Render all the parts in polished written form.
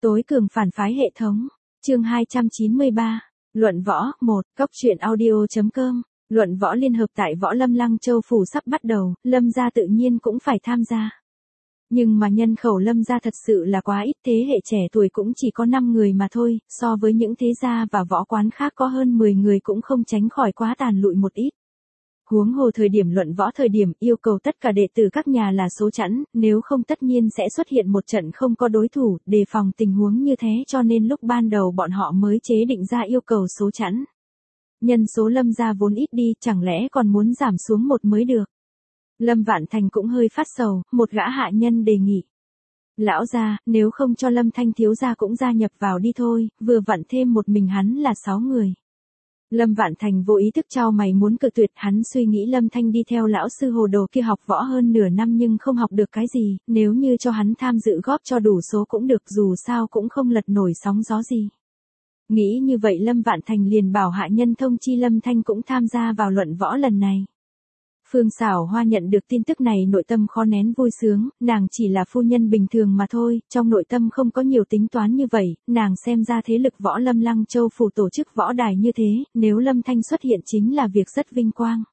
Tối cường phản phái hệ thống. Chương 293. Luận võ 1. Cốc truyện audio.com. Luận võ liên hợp tại Võ Lâm Lăng Châu phủ sắp bắt đầu, Lâm gia tự nhiên cũng phải tham gia. Nhưng mà nhân khẩu Lâm gia thật sự là quá ít, thế hệ trẻ tuổi cũng chỉ có 5 người mà thôi, so với những thế gia và võ quán khác có hơn 10 người cũng không tránh khỏi quá tàn lụi một ít. Huống hồ thời điểm luận võ thời điểm yêu cầu tất cả đệ tử các nhà là số chẵn, nếu không tất nhiên sẽ xuất hiện một trận không có đối thủ, đề phòng tình huống như thế cho nên lúc ban đầu bọn họ mới chế định ra yêu cầu số chẵn. Nhân số Lâm gia vốn ít đi, chẳng lẽ còn muốn giảm xuống một mới được. Lâm Vạn Thành cũng hơi phát sầu, một gã hạ nhân đề nghị. Lão gia, nếu không cho Lâm Thanh thiếu gia cũng gia nhập vào đi thôi, vừa vặn thêm một mình hắn là 6 người. Lâm Vạn Thành vô ý thức trao mày muốn cự tuyệt, hắn suy nghĩ Lâm Thanh đi theo lão sư hồ đồ kia học võ hơn nửa năm nhưng không học được cái gì, nếu như cho hắn tham dự góp cho đủ số cũng được, dù sao cũng không lật nổi sóng gió gì. Nghĩ như vậy Lâm Vạn Thành liền bảo hạ nhân thông chi Lâm Thanh cũng tham gia vào luận võ lần này. Phương Sảo Hoa nhận được tin tức này nội tâm khó nén vui sướng, nàng chỉ là phu nhân bình thường mà thôi, trong nội tâm không có nhiều tính toán như vậy, nàng xem ra thế lực Võ Lâm Lăng Châu phủ tổ chức võ đài như thế, nếu Lâm Thanh xuất hiện chính là việc rất vinh quang.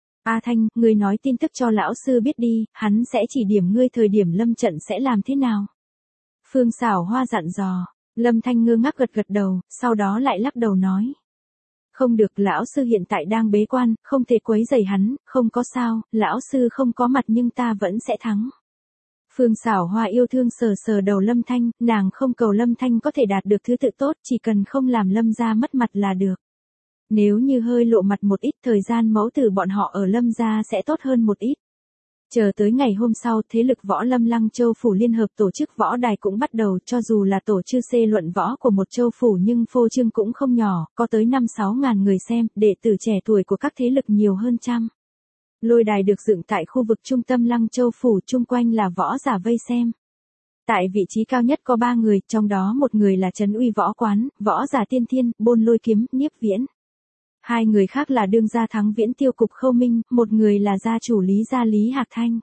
A Thanh, ngươi nói tin tức cho lão sư biết đi, hắn sẽ chỉ điểm ngươi thời điểm lâm trận sẽ làm thế nào. Phương Sảo Hoa dặn dò, Lâm Thanh ngơ ngác gật gật đầu, sau đó lại lắc đầu nói. Không được, lão sư hiện tại đang bế quan, không thể quấy rầy hắn, không có sao, lão sư không có mặt nhưng ta vẫn sẽ thắng. Phương Sảo Hoa yêu thương sờ sờ đầu Lâm Thanh, nàng không cầu Lâm Thanh có thể đạt được thứ tự tốt, chỉ cần không làm Lâm gia mất mặt là được. Nếu như hơi lộ mặt một ít, thời gian mẫu tử bọn họ ở Lâm gia sẽ tốt hơn một ít. Chờ tới ngày hôm sau, thế lực Võ Lâm Lăng Châu phủ liên hợp tổ chức võ đài cũng bắt đầu, cho dù là tổ chư xê luận võ của một châu phủ nhưng phô trương cũng không nhỏ, có tới 5-6 ngàn người xem, đệ tử trẻ tuổi của các thế lực nhiều hơn trăm. Lôi đài được dựng tại khu vực trung tâm Lăng Châu phủ, chung quanh là võ giả vây xem. Tại vị trí cao nhất có 3 người, trong đó một người là Trấn Uy Võ Quán, võ giả Tiên Thiên, Bôn Lôi Kiếm, Nhiếp Viễn. 2 người khác là đương gia Thắng Viễn Tiêu Cục Khâu Minh, một người là gia chủ Lý gia Lý Hạc Thanh.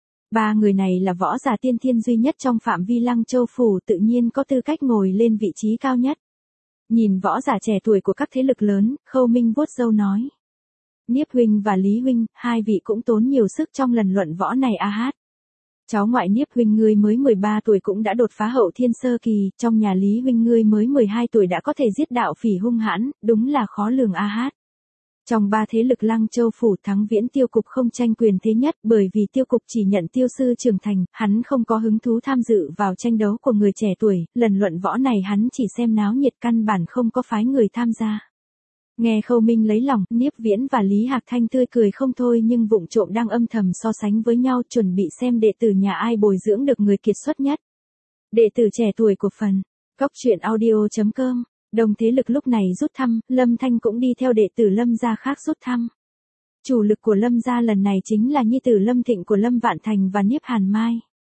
3 người này là võ giả tiên thiên duy nhất trong phạm vi Lăng Châu phủ, tự nhiên có tư cách ngồi lên vị trí cao nhất. Nhìn võ giả trẻ tuổi của các thế lực lớn, Khâu Minh vuốt râu nói. Niếp huynh và Lý huynh, 2 vị cũng tốn nhiều sức trong lần luận võ này a hát. Cháu ngoại Niếp huynh ngươi mới 13 tuổi cũng đã đột phá hậu thiên sơ kỳ, trong nhà Lý huynh ngươi mới 12 tuổi đã có thể giết đạo phỉ hung hãn, đúng là khó lường a hát. Trong 3 thế lực Lăng Châu phủ, Thắng Viễn Tiêu Cục không tranh quyền thế nhất, bởi vì Tiêu Cục chỉ nhận Tiêu sư trưởng thành, hắn không có hứng thú tham dự vào tranh đấu của người trẻ tuổi, lần luận võ này hắn chỉ xem náo nhiệt, căn bản không có phái người tham gia. Nghe Khâu Minh lấy lòng, Niếp Viễn và Lý Hạc Thanh tươi cười không thôi nhưng vụng trộm đang âm thầm so sánh với nhau, chuẩn bị xem đệ tử nhà ai bồi dưỡng được người kiệt xuất nhất. Đệ tử trẻ tuổi của phần Cốc truyện audio.com. Đồng thế lực lúc này rút thăm, Lâm Thanh cũng đi theo đệ tử Lâm gia khác rút thăm. Chủ lực của Lâm gia lần này chính là nhi tử Lâm Thịnh của Lâm Vạn Thành và Niếp Hàn Mai.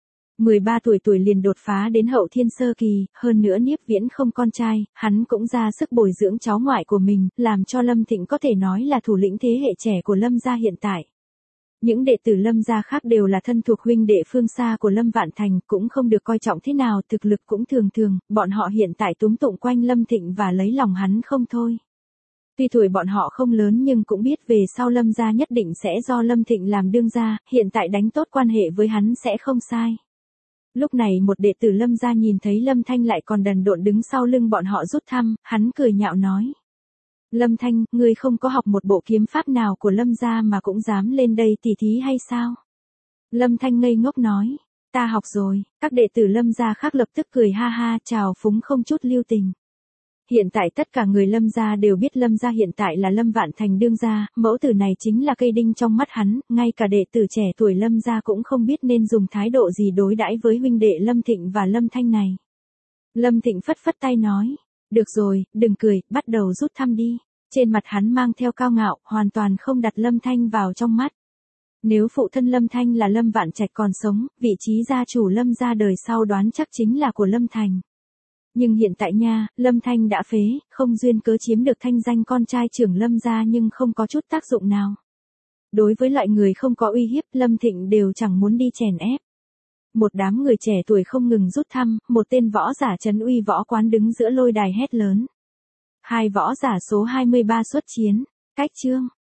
13 tuổi liền đột phá đến hậu thiên sơ kỳ, hơn nữa Niếp Viễn không con trai, hắn cũng ra sức bồi dưỡng cháu ngoại của mình, làm cho Lâm Thịnh có thể nói là thủ lĩnh thế hệ trẻ của Lâm gia hiện tại. Những đệ tử Lâm gia khác đều là thân thuộc huynh đệ phương xa của Lâm Vạn Thành, cũng không được coi trọng thế nào, thực lực cũng thường thường, bọn họ hiện tại túm tụng quanh Lâm Thịnh và lấy lòng hắn không thôi. Tuy tuổi bọn họ không lớn nhưng cũng biết về sau Lâm gia nhất định sẽ do Lâm Thịnh làm đương gia, hiện tại đánh tốt quan hệ với hắn sẽ không sai. Lúc này một đệ tử Lâm gia nhìn thấy Lâm Thanh lại còn đần độn đứng sau lưng bọn họ rút thăm, hắn cười nhạo nói. Lâm Thanh, ngươi không có học một bộ kiếm pháp nào của Lâm gia mà cũng dám lên đây tỉ thí hay sao? Lâm Thanh ngây ngốc nói, ta học rồi, các đệ tử Lâm gia khác lập tức cười ha ha, chào phúng không chút lưu tình. Hiện tại tất cả người Lâm gia đều biết Lâm gia hiện tại là Lâm Vạn Thành đương gia, mẫu tử này chính là cây đinh trong mắt hắn, ngay cả đệ tử trẻ tuổi Lâm gia cũng không biết nên dùng thái độ gì đối đãi với huynh đệ Lâm Thịnh và Lâm Thanh này. Lâm Thịnh phất phất tay nói, được rồi, đừng cười, bắt đầu rút thăm đi. Trên mặt hắn mang theo cao ngạo, hoàn toàn không đặt Lâm Thanh vào trong mắt. Nếu phụ thân Lâm Thanh là Lâm Vạn Trạch còn sống, vị trí gia chủ Lâm gia đời sau đoán chắc chính là của Lâm Thành. Nhưng hiện tại nha, Lâm Thanh đã phế, không duyên cớ chiếm được thanh danh con trai trưởng Lâm gia nhưng không có chút tác dụng nào. Đối với loại người không có uy hiếp, Lâm Thịnh đều chẳng muốn đi chèn ép. Một đám người trẻ tuổi không ngừng rút thăm, một tên võ giả trấn uy võ quán đứng giữa lôi đài hét lớn. Hai võ giả số 23 xuất chiến. Cách chương.